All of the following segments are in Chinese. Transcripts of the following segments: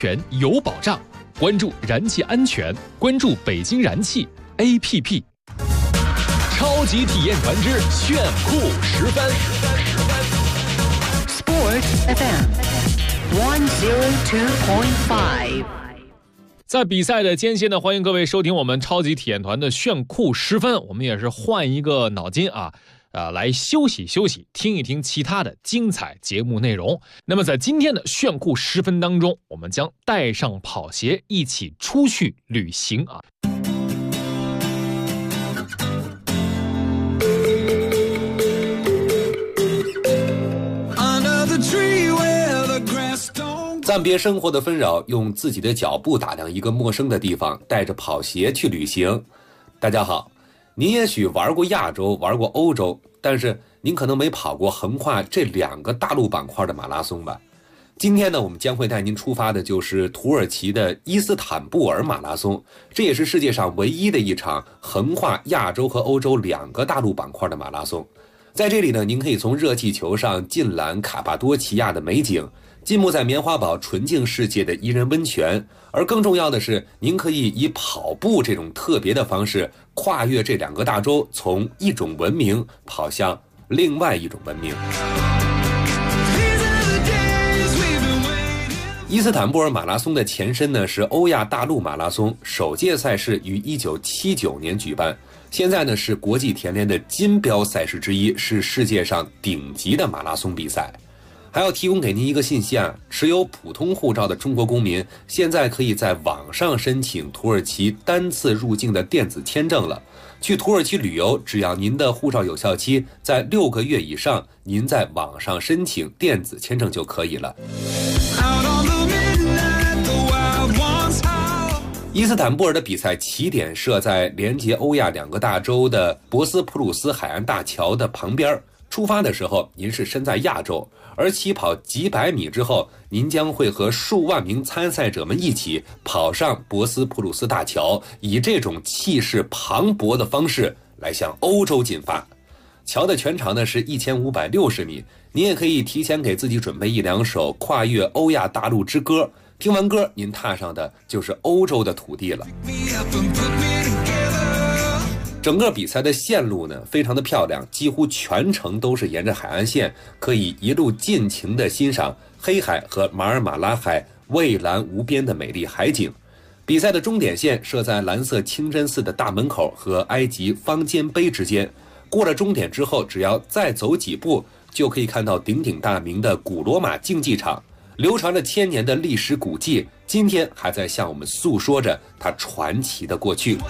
全有保障，关注燃气安全，关注北京燃气 APP。超级体验团之炫酷10分。 Sport FM 102.5。 在比赛的间歇呢，欢迎各位收听我们超级体验团的炫酷10分。我们也是换一个脑筋来休息休息，听一听其他的精彩节目内容。那么在今天的炫酷10分当中，我们将带上跑鞋一起出去旅行啊。 暂别生活的纷扰，用自己的脚步打量一个陌生的地方，带着跑鞋去旅行。大家好，您也许玩过亚洲，玩过欧洲，但是您可能没跑过横跨这2个大陆板块的马拉松吧。今天呢，我们将会带您出发的就是土耳其的伊斯坦布尔马拉松，这也是世界上唯一的一场横跨亚洲和欧洲2个大陆板块的马拉松。在这里呢，您可以从热气球上尽览卡帕多奇亚的美景，浸没在棉花堡纯净世界的伊人温泉，而更重要的是，您可以以跑步这种特别的方式跨越这2个大洲，从一种文明跑向另外一种文明。伊斯坦布尔马拉松的前身呢是欧亚大陆马拉松，首届赛事于1979年举办，现在呢是国际田联的金标赛事之一，是世界上顶级的马拉松比赛。还要提供给您一个信息啊，持有普通护照的中国公民现在可以在网上申请土耳其单次入境的电子签证了。去土耳其旅游，只要您的护照有效期在6个月以上，您在网上申请电子签证就可以了。伊斯坦布尔的比赛起点设在连接欧亚2个大洲的博斯普鲁斯海岸大桥的旁边，出发的时候您是身在亚洲，而起跑几百米之后，您将会和数万名参赛者们一起跑上博斯普鲁斯大桥，以这种气势磅礴的方式来向欧洲进发。桥的全长呢是1560米，您也可以提前给自己准备1、2首跨越欧亚大陆之歌，听完歌您踏上的就是欧洲的土地了。整个比赛的线路呢非常的漂亮，几乎全程都是沿着海岸线，可以一路尽情的欣赏黑海和马尔马拉海蔚蓝无边的美丽海景。比赛的终点线设在蓝色清真寺的大门口和埃及方尖碑之间，过了终点之后，只要再走几步就可以看到鼎鼎大名的古罗马竞技场，流传了1000年的历史古迹，今天还在向我们诉说着它传奇的过去。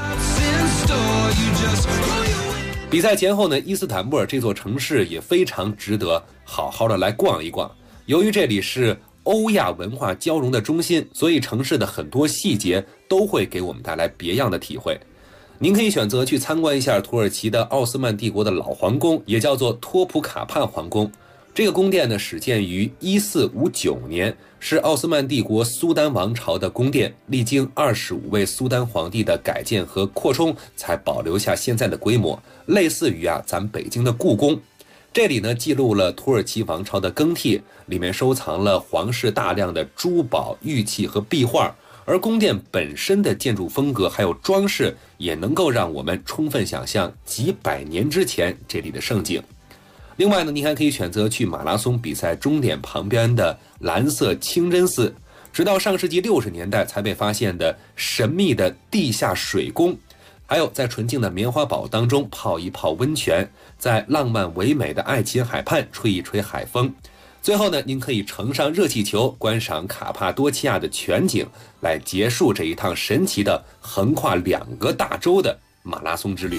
比赛前后呢，伊斯坦布尔这座城市也非常值得好好的来逛一逛。由于这里是欧亚文化交融的中心，所以城市的很多细节都会给我们带来别样的体会。您可以选择去参观一下土耳其的奥斯曼帝国的老皇宫，也叫做托普卡帕皇宫。这个宫殿呢始建于1459年，是奥斯曼帝国苏丹王朝的宫殿，历经25位苏丹皇帝的改建和扩充，才保留下现在的规模，类似于咱北京的故宫。这里呢记录了土耳其王朝的更替，里面收藏了皇室大量的珠宝、玉器和壁画，而宫殿本身的建筑风格还有装饰，也能够让我们充分想象几百年之前这里的盛景。另外呢，您还可以选择去马拉松比赛终点旁边的蓝色清真寺，直到上世纪60年代才被发现的神秘的地下水宫，还有在纯净的棉花堡当中泡一泡温泉，在浪漫唯美的爱琴海畔吹一吹海风。最后呢，您可以乘上热气球，观赏卡帕多奇亚的全景，来结束这一趟神奇的横跨2个大洲的马拉松之旅。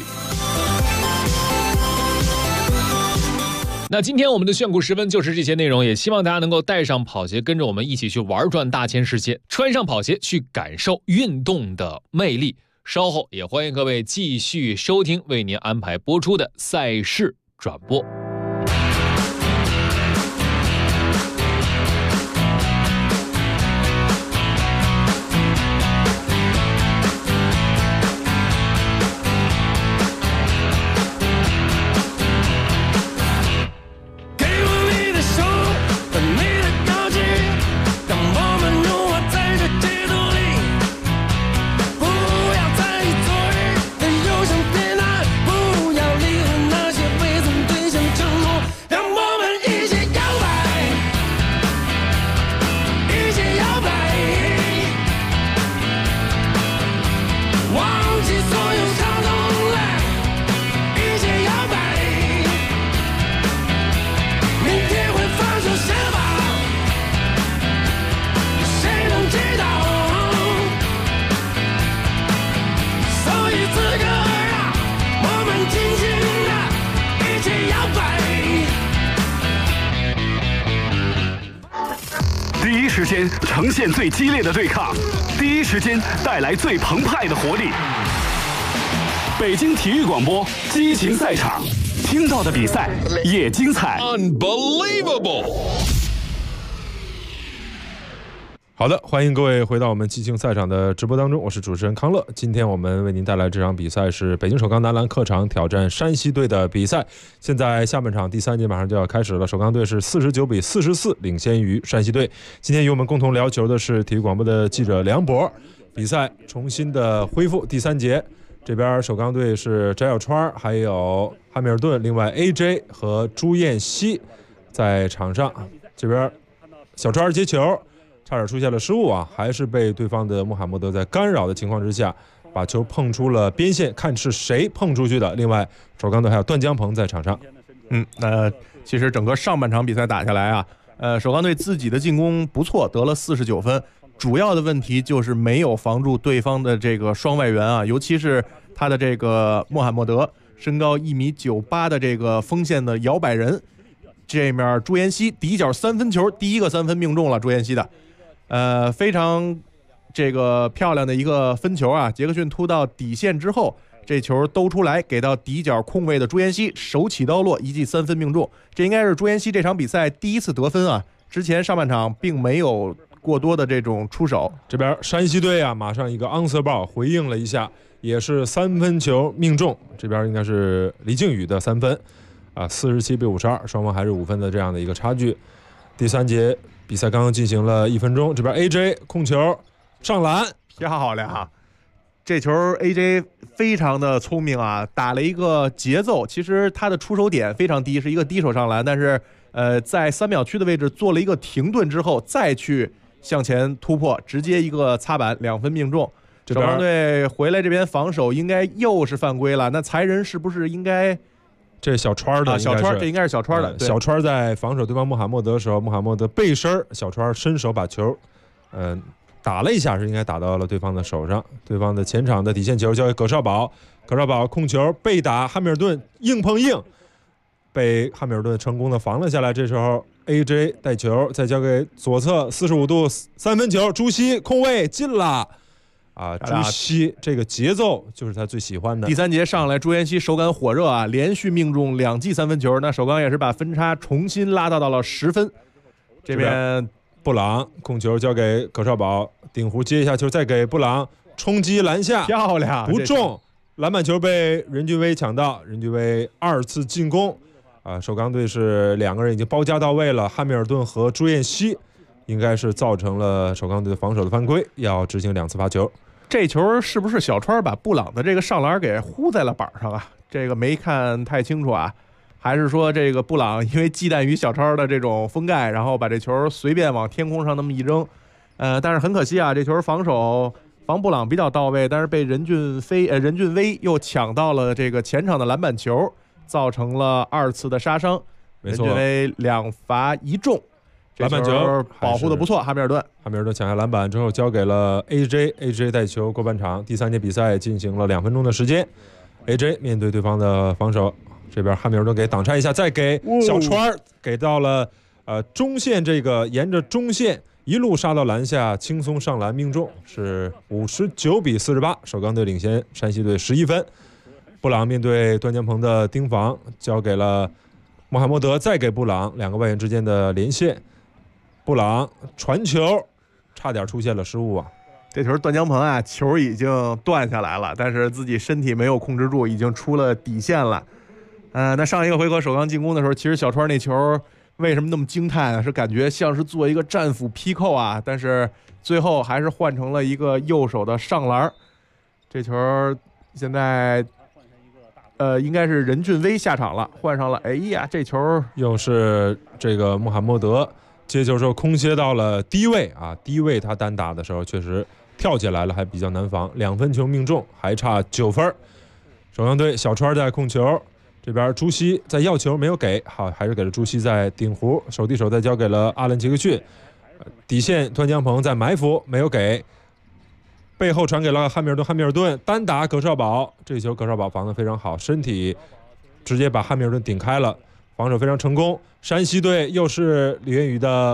那今天我们的炫酷10分就是这些内容，也希望大家能够带上跑鞋，跟着我们一起去玩转大千世界，穿上跑鞋去感受运动的魅力。稍后也欢迎各位继续收听为您安排播出的赛事转播。 间呈现最激烈的对抗，第一时间带来最澎湃的活力。北京体育广播激情赛场，听到的比赛也精彩。 Unbelievable！ 好的，欢迎各位回到我们激情赛场的直播当中，我是主持人康乐。今天我们为您带来这场比赛是北京首钢男篮客场挑战山西队的比赛。现在下半场第3节马上就要开始了，首钢队是49-44领先于山西队。今天与我们共同聊球的是体育广播的记者梁博。比赛重新的恢复第3节，这边首钢队是翟小川还有汉密尔顿，另外 AJ 和朱彦西在场上。这边小川接球差点出现了失误啊，还是被对方的穆罕默德在干扰的情况之下把球碰出了边线，看是谁碰出去的。另外首钢队还有段江鹏在场上。 其实整个上半场比赛打下来啊，首钢队自己的进攻不错，得了49分，主要的问题就是没有防住对方的这个双外援啊，尤其是他的这个穆罕默德，身高1.98米的这个锋线的摇摆人。这面朱彦西底角3分球，第一个3分命中了朱彦西的。非常这个漂亮的一个分球啊！杰克逊突到底线之后，这球兜出来给到底角空位的朱彦西，手起刀落，一记3分命中。这应该是朱彦西这场比赛第一次得分啊！之前上半场并没有过多的这种出手。 这边山西队啊，马上一个 answer ball 回应了一下，也是3分球命中。这边应该是李靖宇的3分啊，47-52，双方还是5分的这样的一个差距。第3节。比赛刚刚进行了1分钟，这边 AJ 控球上篮， 漂亮！这球 AJ 非常的聪明啊，打了一个节奏。其实他的出手点非常低，是一个低手上篮，但是在3秒区的位置做了一个停顿之后，再去向前突破，直接一个擦板2分命中。首钢队回来这边防守应该又是犯规了，那裁人是不是应该？ 这小川的小川，这应该是小川的。 小川在防守对方穆罕默德的时候，穆罕默德背身，小川伸手把球，打了一下，是应该打到了对方的手上。对方的前场的底线球交给葛少宝，葛少宝控球被打，汉密尔顿硬碰硬，被汉密尔顿成功的防了下来。这时候 AJ 带球，再交给左侧45度3分球，朱熹空位进了。朱熹这个节奏就是他最喜欢的。 第3节上来，朱彦西手感火热啊，连续命中2记3分球。那首钢也是把分差重新拉到了10分。这边布朗控球交给葛少宝，顶弧接一下球，再给布朗冲击篮下， 漂亮， 不中，篮板球被任俊威抢到，任俊威2次进攻。首钢队是2个人已经包夹到位了，汉密尔顿和朱彦西。应该是造成了首钢队防守的犯规，要执行2次罚球。 这球是不是小川把布朗的这个上篮给呼在了板上啊？这个没看太清楚啊，还是说这个布朗因为忌惮于小超的这种封盖，然后把这球随便往天空上那么一扔？但是很可惜啊，这球防布朗比较到位，但是被任俊威又抢到了这个前场的篮板球，造成了2次的杀伤。 没错， 任俊威2罚1中。 篮板球保护的不错，汉密尔顿抢下篮板之后交给了 AJ 带球过半场。第3节比赛进行了2分钟的时间 ，AJ 面对对方的防守，这边汉密尔顿给挡拆一下，再给小川给到了中线，这个沿着中线一路杀到篮下，轻松上篮命中，是59-48，首钢队领先山西队11分。布朗面对段江鹏的盯防，交给了穆罕默德，再给布朗，2个外援之间的连线。布朗传球差点出现了失误啊！ 这球段江鹏啊，球已经断下来了，但是自己身体没有控制住，已经出了底线了。那上一个回合首钢进攻的时候，其实小川那球为什么那么惊叹啊？是感觉像是做一个战斧劈扣啊，但是最后还是换成了一个右手的上篮。这球现在应该是任俊威下场了，换上了。哎呀，这球又是这个穆罕默德。接球之后空切到了低位啊，低位他单打的时候确实跳起来了，还比较难防，2分球命中，还差9分。首钢队小川在控球，这边朱熹在要球没有给，好，还是给了朱熹在顶弧，手递手再交给了阿伦杰克逊，底线段江鹏在埋伏没有给，背后传给了汉密尔顿单打葛少宝，这球葛少宝防得非常好，身体直接把汉密尔顿顶开了，防守非常成功。山西队又是李元宇的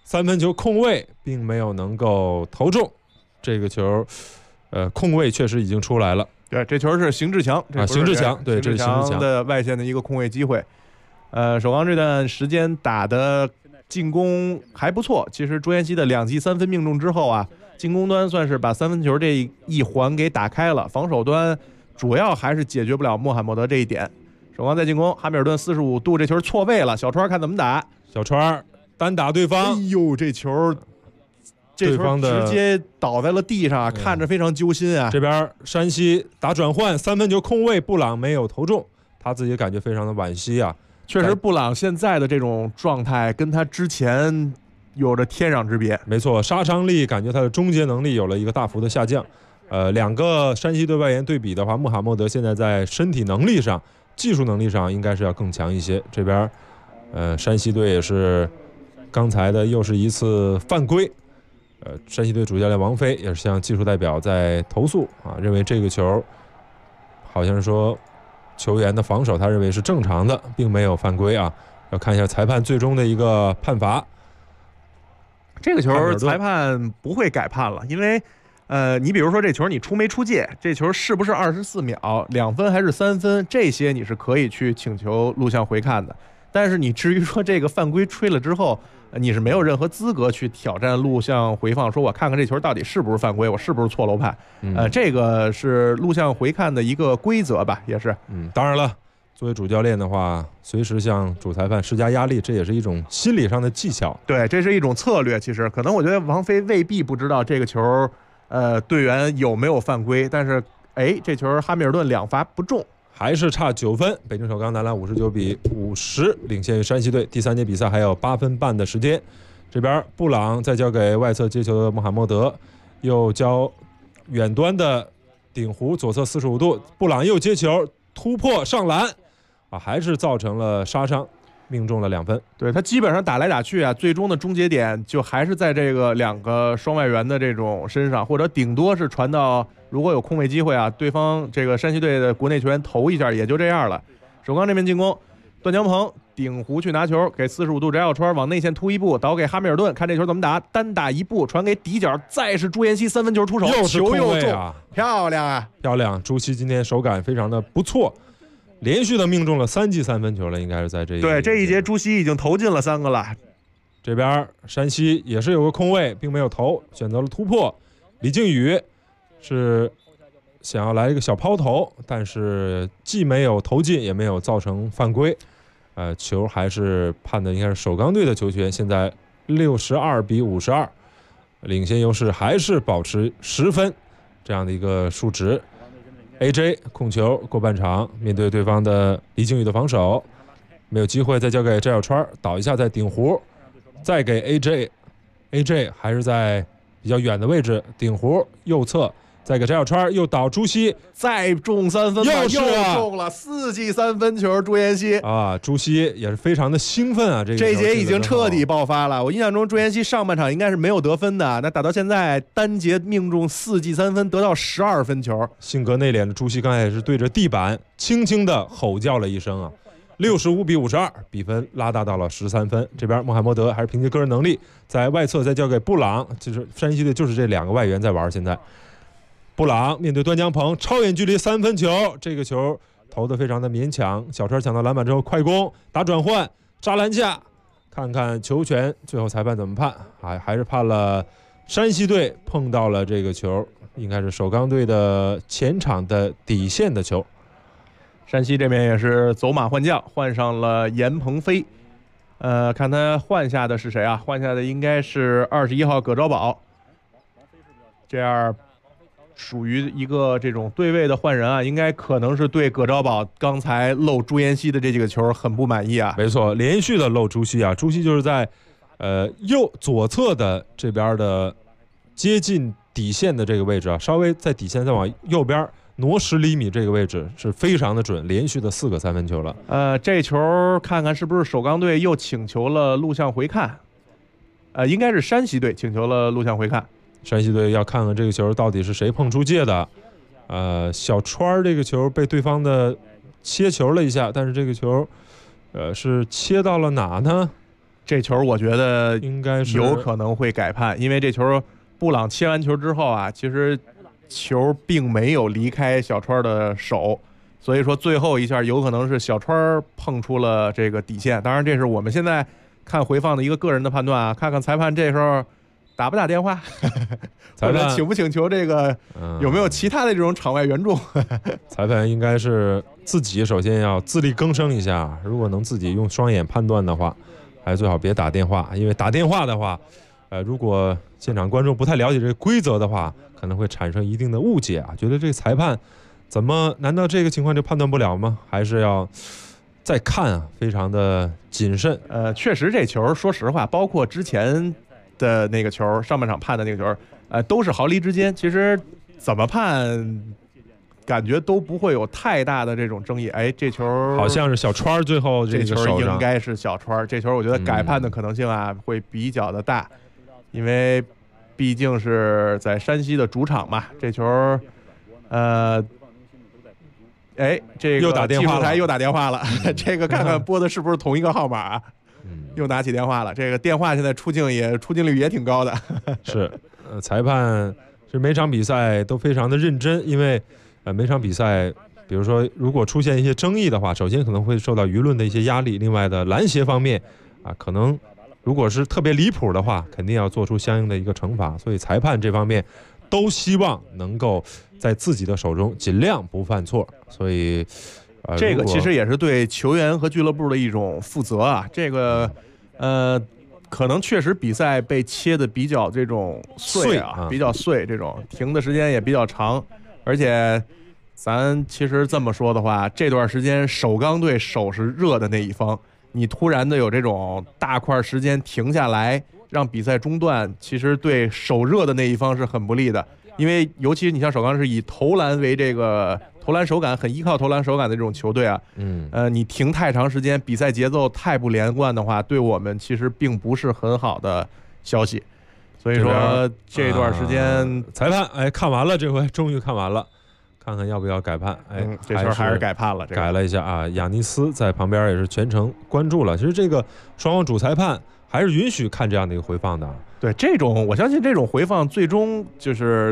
三分球空位，并没有能够投中。这个球，空位确实已经出来了。 对，这球是邢志强邢志强，对，这是邢志强的外线的一个空位机会。首钢这段时间打的进攻还不错，其实朱彦西的2记3分命中之后啊，进攻端算是把三分球这一环给打开了，防守端主要还是解决不了穆罕默德这一点。首钢在进攻，哈密尔顿45度，这球错位了，小川看怎么打， 小川单打对方， 哎呦，这球直接倒在了地上，看着非常揪心啊。 这边山西打转换，三分球空位，布朗没有投中，他自己感觉非常的惋惜啊。 确实，布朗现在的这种状态跟他之前有着天壤之别。 没错，杀伤力感觉他的终结能力有了一个大幅的下降。两个山西队外援对比的话，穆罕默德现在在身体能力上、技术能力上应该是要更强一些。这边，山西队也是刚才的又是一次犯规。山西队主教练王菲也是向技术代表在投诉啊，认为这个球好像是说球员的防守，他认为是正常的，并没有犯规啊。要看一下裁判最终的一个判罚。 这个球裁判不会改判了，因为你比如说这球你出没出界，这球是不是24秒，2分还是3分，这些你是可以去请求录像回看的。但是你至于说这个犯规吹了之后，你是没有任何资格去挑战录像回放，说我看看这球到底是不是犯规，我是不是错漏判。这个是录像回看的一个规则吧，也是。 当然了，作为主教练的话，随时向主裁判施加压力，这也是一种心理上的技巧。 对，这是一种策略。其实可能我觉得王菲未必不知道这个球，队员有没有犯规，但是这球哈密尔顿2罚不中。 还是差9分，北京首钢男篮59比50领先于山西队。第3节比赛还有8分半的时间。这边布朗再交给外侧接球的穆罕默德，又交远端的顶弧左侧45度，布朗又接球突破上篮，还是造成了杀伤，命中了2分。 对，他基本上打来打去啊，最终的终结点就还是在这个2个双外援的这种身上，或者顶多是传到。如果有空位机会啊，对方这个山西队的国内球员投一下也就这样了。首钢这边进攻，段江鹏顶弧去拿球，给45度翟小川往内线突一步，倒给哈密尔顿，看这球怎么打，单打一步传给底角，再是朱彦西3分球出手，球又中，漂亮啊， 漂亮！朱熹今天手感非常的不错，连续的命中了3记3分球了，应该是在这一对这一节朱熹已经投进了3个了。 这边山西也是有个空位，并没有投，选择了突破，李靖宇。是想要来一个小抛投，但是既没有投进，也没有造成犯规。球还是判的应该是首钢队的球权。现在62比52，领先优势还是保持10分这样的一个数值。AJ 控球过半场，面对对方的李靖宇的防守，没有机会，再交给翟小川倒一下，再顶弧，再给 AJ 还是在比较远的位置顶弧右侧。再给翟小川又倒朱熹， 再中3分，又中了4记3分球，朱彦西啊，朱熹也是非常的兴奋啊，这节已经彻底爆发了。我印象中朱彦西上半场应该是没有得分的，那打到现在单节命中4记3分，得到12分球。 性格内敛的朱熹刚才也是对着地板轻轻的吼叫了一声啊。65比52，比分拉大到了13分。这边穆罕默德还是凭借个人能力在外侧再交给布朗，就是山西队就是这2个外援在玩现在。布朗面对段江鹏，超远距离3分球，这个球投得非常的勉强。小川抢到篮板之后，快攻打转换扎篮下，看看球权最后裁判怎么判，还是判了山西队碰到了这个球，应该是首钢队的前场的底线的球。 山西这边也是走马换将，换上了严鹏飞。看他换下的是谁啊？换下的应该是21号葛昭宝。这样。属于一个这种对位的换人啊，应该可能是对葛昭宝刚才漏朱彦西的这几个球很不满意啊。 没错，连续的漏朱熹啊，朱熹就是在左侧的这边的接近底线的这个位置啊，稍微在底线再往右边挪10厘米，这个位置是非常的准，连续的4个3分球了。 这球看看是不是首钢队又请求了录像回看，应该是山西队请求了录像回看。 山西队要看看这个球到底是谁碰出界的。小川这个球被对方的切球了一下，但是这个球是切到了哪呢？ 这球我觉得应该是有可能会改判，因为这球布朗切完球之后啊，其实球并没有离开小川的手，所以说最后一下有可能是小川碰出了这个底线。当然，这是我们现在看回放的一个个人的判断啊，看看裁判这时候打不打电话，或者请不请求这个有没有其他的这种场外援助。 裁判应该是自己首先要自力更生一下，如果能自己用双眼判断的话，还最好别打电话，因为打电话的话，如果现场观众不太了解这个规则的话，可能会产生一定的误解啊，觉得这个裁判难道这个情况就判断不了吗？还是要再看啊，非常的谨慎。 确实这球说实话，包括之前的那个球，上半场判的那个球，都是毫厘之间，其实怎么判感觉都不会有太大的这种争议。哎，这球好像是小川最后这球手上应该是小川，这球我觉得改判的可能性啊会比较的大，因为毕竟是在山西的主场嘛。这球这个又打电话了， 技术台又打电话了，这个看看拨的是不是同一个号码啊？又拿起电话了。这个电话现在出镜率也挺高的。 是，裁判是每场比赛都非常的认真，因为每场比赛，比如说如果出现一些争议的话，首先可能会受到舆论的一些压力，另外的篮协方面啊，可能如果是特别离谱的话，肯定要做出相应的一个惩罚，所以裁判这方面都希望能够在自己的手中尽量不犯错，所以这个其实也是对球员和俱乐部的一种负责啊。这个可能确实比赛被切的比较这种碎啊，比较碎，这种停的时间也比较长，而且咱其实这么说的话，这段时间首钢队手是热的那一方，你突然的有这种大块时间停下来让比赛中断，其实对手热的那一方是很不利的。因为尤其你像首钢是以投篮为这个投篮手感，很依靠投篮手感的这种球队啊，你停太长时间，比赛节奏太不连贯的话，对我们其实并不是很好的消息。所以说这段时间裁判看完了，这回终于看完了，看看要不要改判。 这球还是改判了， 改了一下啊。亚尼斯在旁边也是全程关注了。其实这个双方主裁判还是允许看这样的一个回放的。 对，这种我相信这种回放最终就是，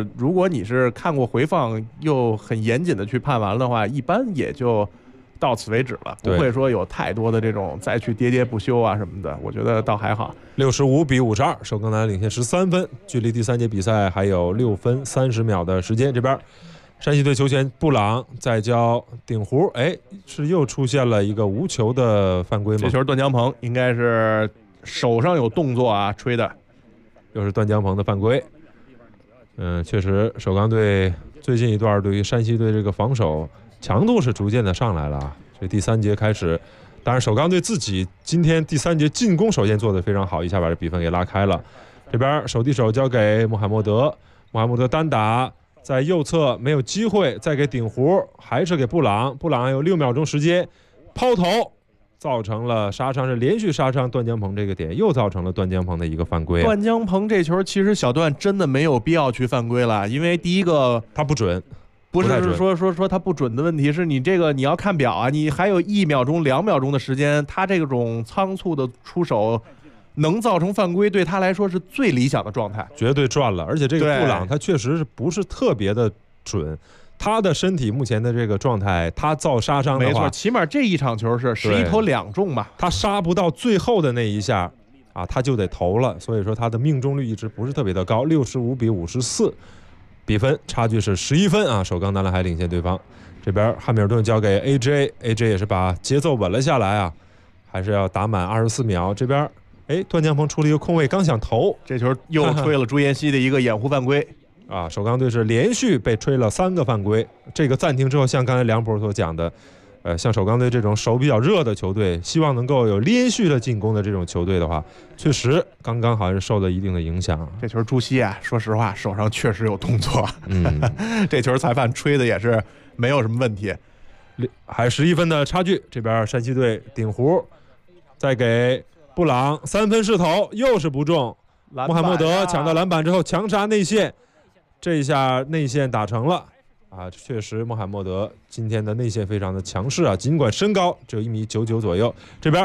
如果你是看过回放又很严谨的去判完的话，一般也就到此为止了，不会说有太多的这种再去喋喋不休啊什么的，我觉得倒还好。 65-52，首钢男领先13分，距离第三节比赛还有6分30秒的时间。这边山西队球员布朗在教顶弧，是又出现了一个无球的犯规吗？ 这球段江鹏应该是手上有动作啊，吹的。 又是段江鹏的犯规。确实首钢队最近一段对于山西队这个防守强度是逐渐的上来了啊。这第三节开始，当然首钢队自己今天第三节进攻首先做得非常好，一下把这比分给拉开了。这边手递手交给穆罕默德，穆罕默德单打在右侧没有机会，再给顶弧，还是给布朗，布朗还有6秒钟时间抛投，造成了杀伤，是连续杀伤段江鹏这个点，又造成了段江鹏的一个犯规。 段江鹏这球其实小段真的没有必要去犯规了，因为第一个他不准， 不是说他不准的问题，是你这个你要看表啊，你还有1秒钟2秒钟的时间，他这种仓促的出手能造成犯规，对他来说是最理想的状态， 绝对赚了。而且这个布朗他确实是不是特别的准，他的身体目前的这个状态，他造杀伤的话， 没错，起码这一场球是11投2中吧， 他杀不到最后的那一下啊，他就得投了，所以说他的命中率一直不是特别的高。65-54，比分差距是11分啊，首钢男篮还领先对方。这边汉密尔顿交给 AJ 也是把节奏稳了下来啊，还是要打满24秒。这边段江鹏出了一个空位，刚想投， 这球又吹了朱彦西的一个掩护犯规啊！首钢队是连续被吹了3个犯规。这个暂停之后，像刚才梁博所讲的，像首钢队这种手比较热的球队，希望能够有连续的进攻的这种球队的话，确实刚刚好像是受了一定的影响。 这球朱熹啊，说实话手上确实有动作，这球裁判吹的也是没有什么问题， 还11分的差距。这边山西队顶弧，再给布朗3分试投，又是不中。穆罕默德抢到篮板之后强杀内线，这一下内线打成了啊！确实穆罕默德今天的内线非常的强势啊，尽管身高只有1.99米左右。这边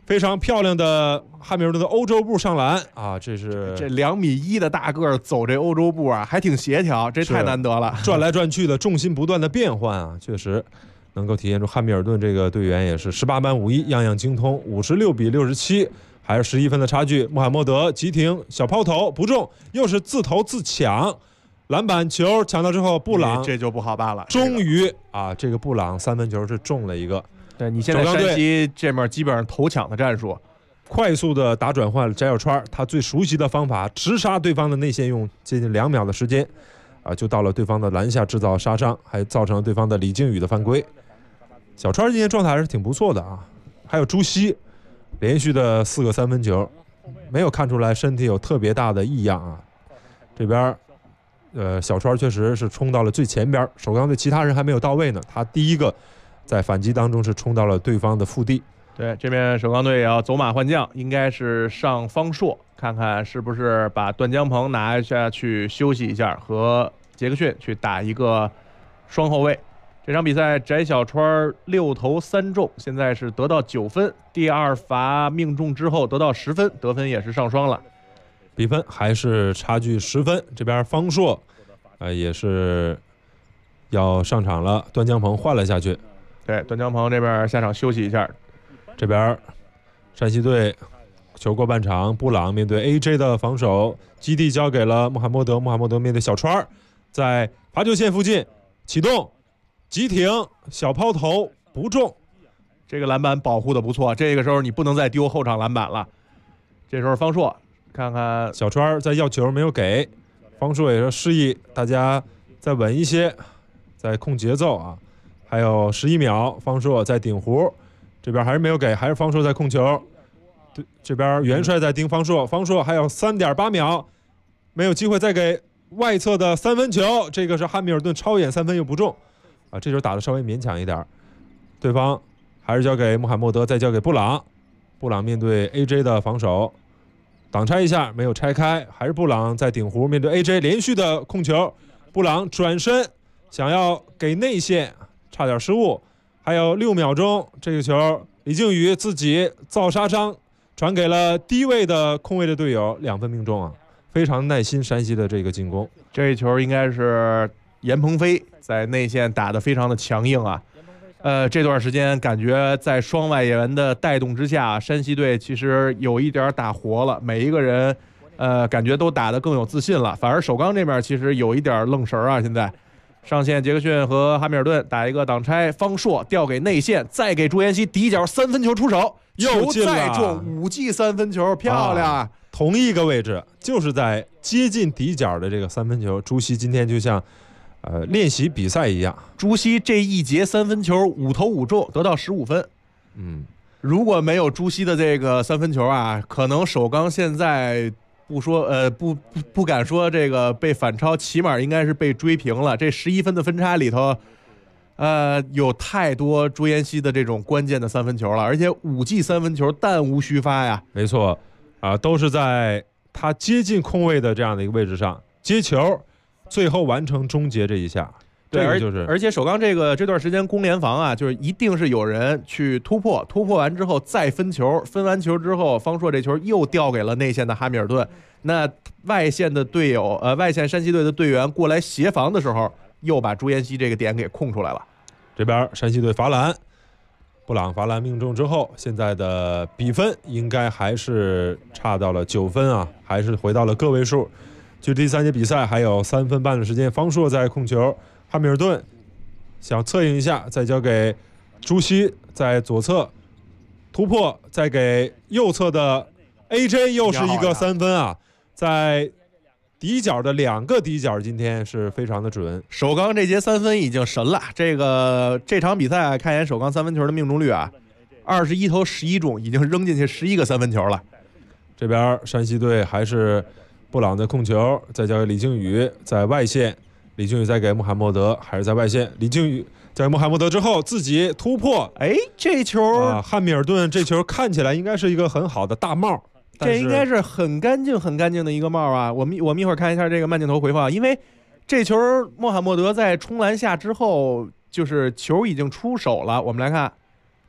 非常漂亮的汉密尔顿的欧洲步上篮啊，这 2.1米的大个儿走这欧洲步啊，还挺协调，这太难得了。 转来转去的，重心不断的变换啊，确实能够体现出汉密尔顿这个队员也是18般武艺，样样精通，56比67，还是11分的差距。穆罕默德急停小抛投不中，又是自投自抢，篮板球抢到之后，布朗这就不好办了。 终于啊，这个布朗3分球是中了一个。 对，你现在山西这面基本上头抢的战术， 快速的打转换翟小川，他最熟悉的方法，直杀对方的内线，用接近2秒的时间，啊，就到了对方的篮下制造杀伤，还造成了对方的李靖宇的犯规。小川今天状态还是挺不错的啊，还有朱熹连续的4个3分球，没有看出来身体有特别大的异样啊。这边，小川确实是冲到了最前边，首钢队其他人还没有到位呢，他第一个在反击当中是冲到了对方的腹地。 对，这边首钢队也要走马换将，应该是上方硕，看看是不是把段江鹏拿下去休息一下，和杰克逊去打一个双后卫。这场比赛翟小川6投3中，现在是得到9分，第2罚命中之后得到10分，得分也是上双了， 比分还是差距10分。这边方硕，也是要上场了，段江鹏换了下去。 对，段江鹏这边下场休息一下。 这边山西队球过半场，布朗面对 AJ 的防守，基地交给了穆罕默德，穆罕默德面对小川，在罚球线附近启动急停小抛投不中， 这个篮板保护的不错，这个时候你不能再丢后场篮板了。这时候方硕看看小川在要球没有给，方硕也是示意大家再稳一些，再控节奏啊。还有11秒，方硕在顶弧，这边还是没有给，还是方硕在控球。对，这边元帅在盯方硕，方硕还有3.8秒，没有机会再给外侧的3分球，这个是汉密尔顿超远3分又不中啊，这球打得稍微勉强一点。对方还是交给穆罕默德，再交给布朗，布朗面对 AJ 的防守，挡拆一下没有拆开，还是布朗在顶弧面对 AJ 连续的控球，布朗转身想要给内线，差点失误。还有6秒钟，这个球李靖宇自己造杀伤，传给了低位的空位的队友，2分命中啊，非常耐心山西的这个进攻。 这一球应该是严鹏飞在内线打得非常的强硬啊。这段时间感觉在双外援的带动之下，山西队其实有一点打活了，每一个人感觉都打得更有自信了。反而首钢这边其实有一点愣神啊，现在上线杰克逊和哈密尔顿打一个挡拆，方硕调给内线，再给朱彦西底角3分球出手， 又进了， 再中5记3分球，漂亮！ 同一个位置，就是在接近底角的这个3分球。朱熹今天就像练习比赛一样， 朱熹这一节3分球5投5中，得到15分。如果没有朱熹的这个3分球啊，可能首钢现在不说不敢说这个被反超，起码应该是被追平了。这11分的分差里头，有太多朱彦西的这种关键的3分球了，而且5记3分球弹无虚发呀。 没错啊，都是在他接近空位的这样的一个位置上接球，最后完成终结这一下。 对， 这个就是而且首钢这段时间攻联防啊，就是一定是有人去突破完之后再分球，分完球之后，方硕这球又调给了内线的哈密尔顿。那外线的队友，外线山西队的队员过来协防的时候，又把朱彦西这个点给空出来了。 这边山西队罚篮，布朗罚篮命中之后，现在的比分应该还是差到了9分啊，还是回到了个位数。距第3节比赛还有3分半的时间，方硕在控球，汉密尔顿想策应一下，再交给朱熹，在左侧突破，再给右侧的 AJ， 又是一个3分啊，在底角的2个底角今天是非常的准。 首钢这节3分已经神了，这场比赛看一眼首钢3分球的命中率啊，21投11中，已经扔进去11个3分球了。 这边山西队还是布朗的控球，再交给李靖宇，在外线，李靖宇再给穆罕默德，还是在外线，李靖宇在穆罕默德之后自己突破， 这球汉密尔顿这球看起来应该是一个很好的大帽， 这应该是很干净的一个帽啊。我们一会儿看一下这个慢镜头回放，因为这球穆罕默德在冲篮下之后，就是球已经出手了，我们来看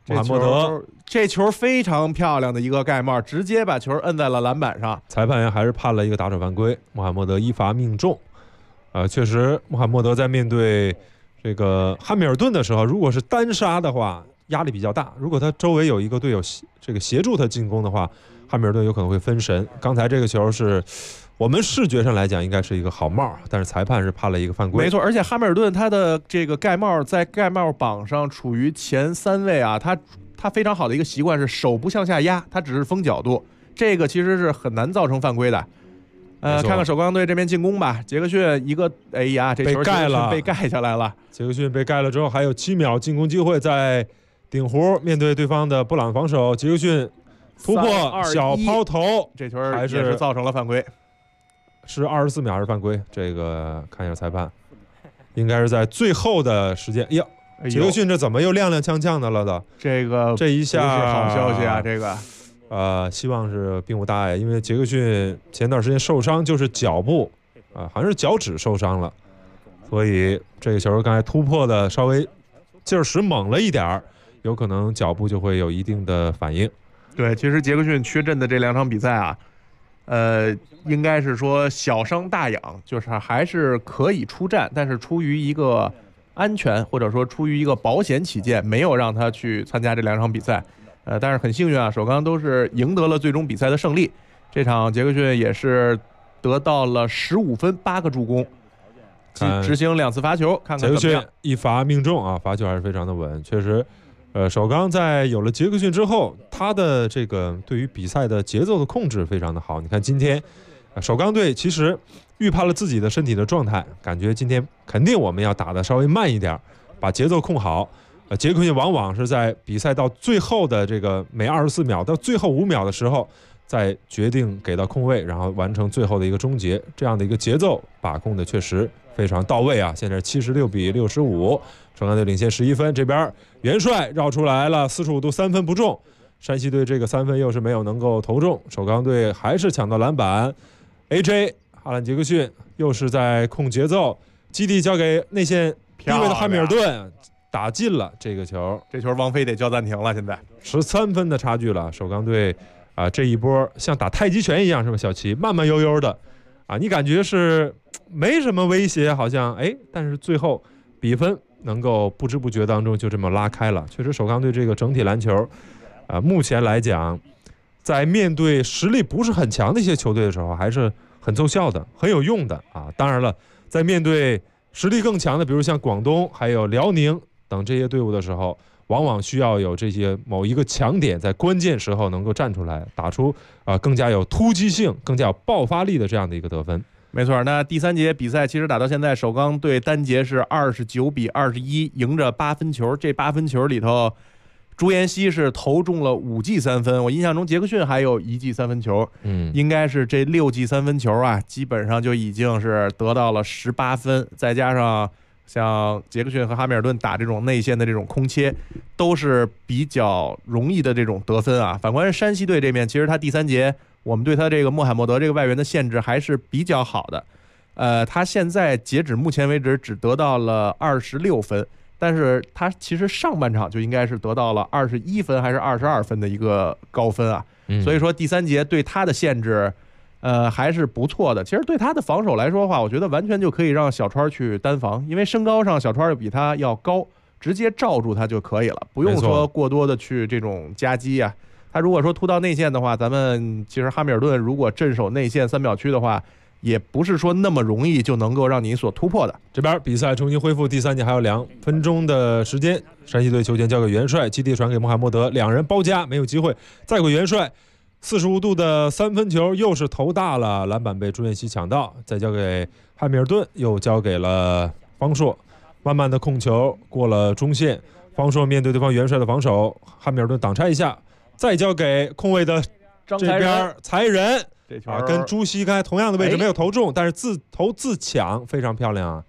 穆罕默德这球非常漂亮的一个盖帽，直接把球摁在了篮板上。 裁判员还是判了一个打手犯规，穆罕默德依法命中。确实，穆罕默德在面对这个汉密尔顿的时候，如果是单杀的话，压力比较大；如果他周围有一个队友这个协助他进攻的话，汉密尔顿有可能会分神。刚才这个球是我们视觉上来讲应该是一个好帽，但是裁判是判了一个犯规。 没错，而且汉密尔顿他的这个盖帽在盖帽榜上处于前3位啊，他非常好的一个习惯是手不向下压，他只是封角度，这个其实是很难造成犯规的。看看首钢队这边进攻吧，杰克逊一个，哎呀，这球被盖了， 被盖下来了。 杰克逊被盖了之后，还有7秒进攻机会，在顶弧面对对方的布朗防守，杰克逊突破小抛投， 这球也是造成了犯规， 是24秒还是犯规？这个看一下裁判，应该是在最后的时间。呀，杰克逊这怎么又踉踉跄跄的了的？这一下不是好消息啊，这个。 希望是并无大碍，因为杰克逊前段时间受伤就是脚部，好像是脚趾受伤了，所以这个球刚才突破的稍微劲儿使猛了一点儿，有可能脚部就会有一定的反应。 对，其实杰克逊缺阵的这2场比赛啊，应该是说小伤大养，就是还是可以出战，但是出于一个安全或者说出于一个保险起见，没有让他去参加这2场比赛。但是很幸运啊，首钢都是赢得了最终比赛的胜利。这场杰克逊也是得到了15分8个助攻，执行2次罚球。看看杰克逊一罚命中啊，罚球还是非常的稳。确实，首钢在有了杰克逊之后，他的这个对于比赛的节奏的控制非常的好。你看今天，首钢队其实预判了自己的身体的状态，感觉今天肯定我们要打得稍微慢一点，把节奏控好。杰克逊往往是在比赛到最后的这个每24秒到最后5秒的时候，再决定给到空位，然后完成最后的一个终结，这样的一个节奏把控的确实非常到位啊！现在76比65，首钢队领先11分。这边元帅绕出来了，45度3分不中，山西队这个3分又是没有能够投中，首钢队还是抢到篮板。AJ 哈兰杰克逊又是在控节奏，基地交给内线低位的汉密尔顿。打进了这个球， 这球王菲得叫暂停了。现在 13分的差距了，首钢队这一波像打太极拳一样，是吧？小齐慢慢悠悠的你感觉是没什么威胁，好像但是最后比分能够不知不觉当中就这么拉开了。确实，首钢队这个整体篮球目前来讲，在面对实力不是很强的一些球队的时候，还是很奏效的，很有用的当然了，在面对实力更强的，比如像广东还有辽宁等这些队伍的时候，往往需要有这些某一个强点在关键时候能够站出来，打出更加有突击性、更加有爆发力的这样的一个得分。 没错，那第3节比赛其实打到现在，首钢队单节是29比21赢着8分球。这8分球里头，朱彦西是投中了5记3分，我印象中杰克逊还有1记3分球，应该是这6记3分球啊，基本上就已经是得到了18分，再加上像杰克逊和哈密尔顿打这种内线的这种空切，都是比较容易的这种得分啊。反观山西队这边，其实他第3节我们对他这个穆罕默德这个外援的限制还是比较好的。他现在截止目前为止只得到了26分，但是他其实上半场就应该是得到了21分还是22分的一个高分啊。所以说第3节对他的限制还是不错的。其实对他的防守来说的话，我觉得完全就可以让小川去单防，因为身高上小川比他要高，直接罩住他就可以了，不用说过多的去这种夹击啊。他如果说突到内线的话，咱们其实哈密尔顿如果镇守内线3秒区的话，也不是说那么容易就能够让你所突破的。 这边比赛重新恢复，第3节还有2分钟的时间，山西队球权交给元帅，基地传给穆罕默德，两人包夹没有机会，再给元帅45度的3分球，又是头大了，篮板被朱彦西抢到，再交给汉密尔顿，又交给了方硕，慢慢的控球过了中线，方硕面对对方元帅的防守，汉密尔顿挡拆一下，再交给空位的这边才人，跟朱熹开同样的位置没有投中，但是自投自抢非常漂亮啊。